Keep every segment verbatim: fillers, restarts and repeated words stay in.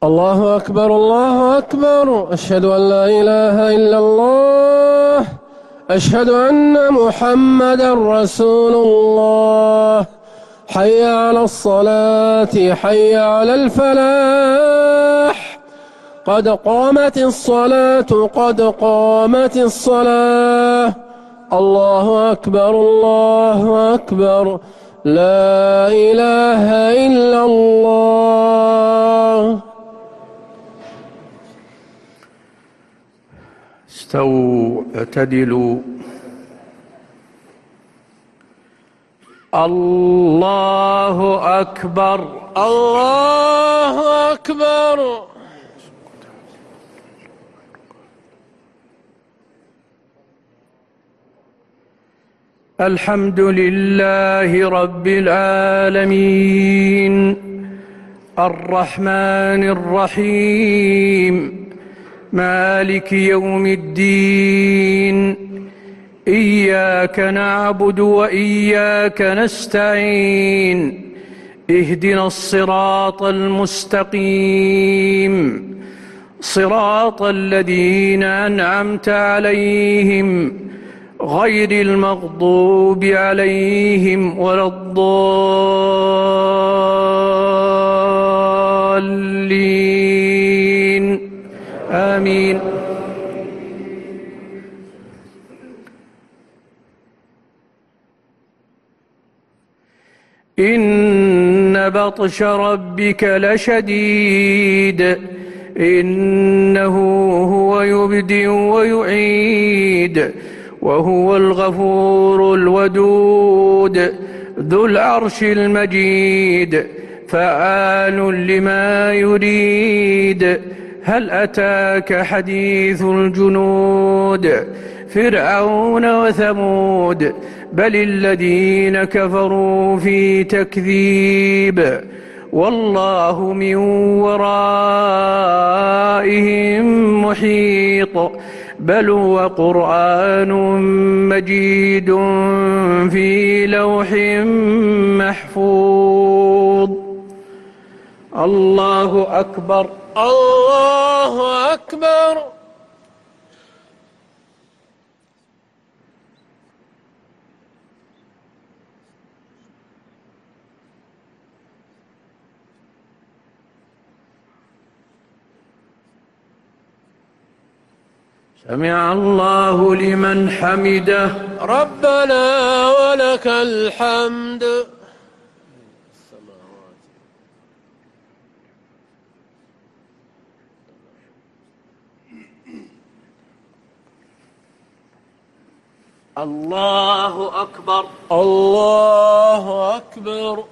الله أكبر الله أكبر. أشهد أن لا إله إلا الله. أشهد أن محمدا رسول الله. حي على الصلاة، حي على الفلاح، قد قامت الصلاة، قد قامت الصلاة. الله أكبر الله أكبر. لا إله إلا الله. استووا اعتدلوا. الله أكبر الله أكبر. الحمد لله رب العالمين الرحمن الرحيم مالك يوم الدين. إياك نعبد وإياك نستعين. اهدنا الصراط المستقيم، صراط الذين أنعمت عليهم غير المغضوب عليهم ولا الضالين. آمين. إن بطش ربك لشديد. إنه هو يبدئ ويعيد وهو الغفور الودود ذو العرش المجيد فعال لما يريد. هل أتاك حديث الجنود فرعون وثمود بل الذين كفروا في تكذيب والله من ورائهم محيط. بل هو قرآن مجيد في لوح محفوظ. الله أكبر الله أكبر. سمع الله لمن حمده. ربنا ولك الحمد. الله أكبر الله أكبر.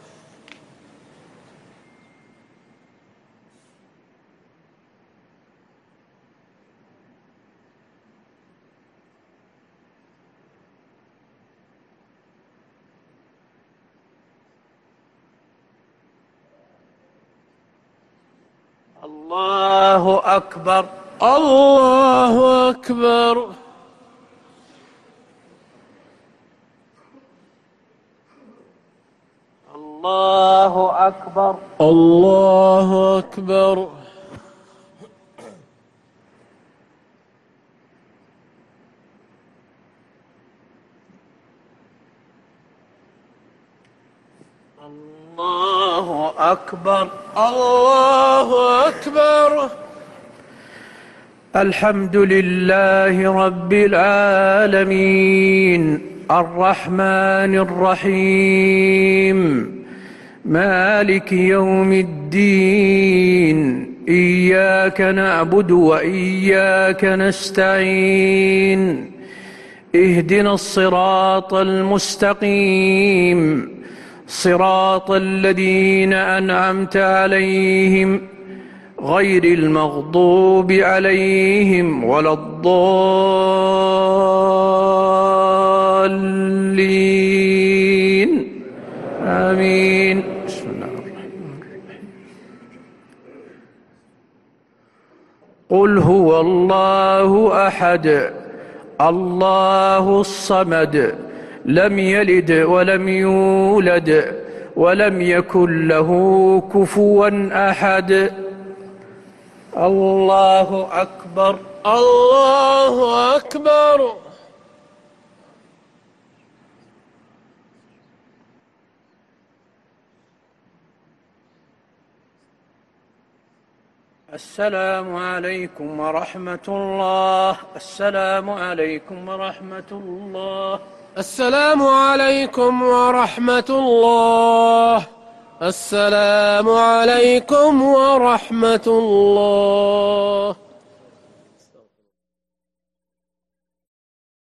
الله أكبر الله أكبر. الله أكبر الله أكبر. الله أكبر الله أكبر. الحمد لله رب العالمين الرحمن الرحيم مالك يوم الدين. إياك نعبد وإياك نستعين. اهدنا الصراط المستقيم، صراط الذين أنعمت عليهم غير المغضوب عليهم ولا الضالين. آمين. بسم الله الرحمن الرحيم. قل هو الله أحد الله الصمد لم يلد ولم يولد ولم يكن له كفوا أحد. الله أكبر. الله أكبر. السلام عليكم ورحمة الله. السلام عليكم ورحمة الله. السلام عليكم ورحمة الله. السلام عليكم ورحمة الله.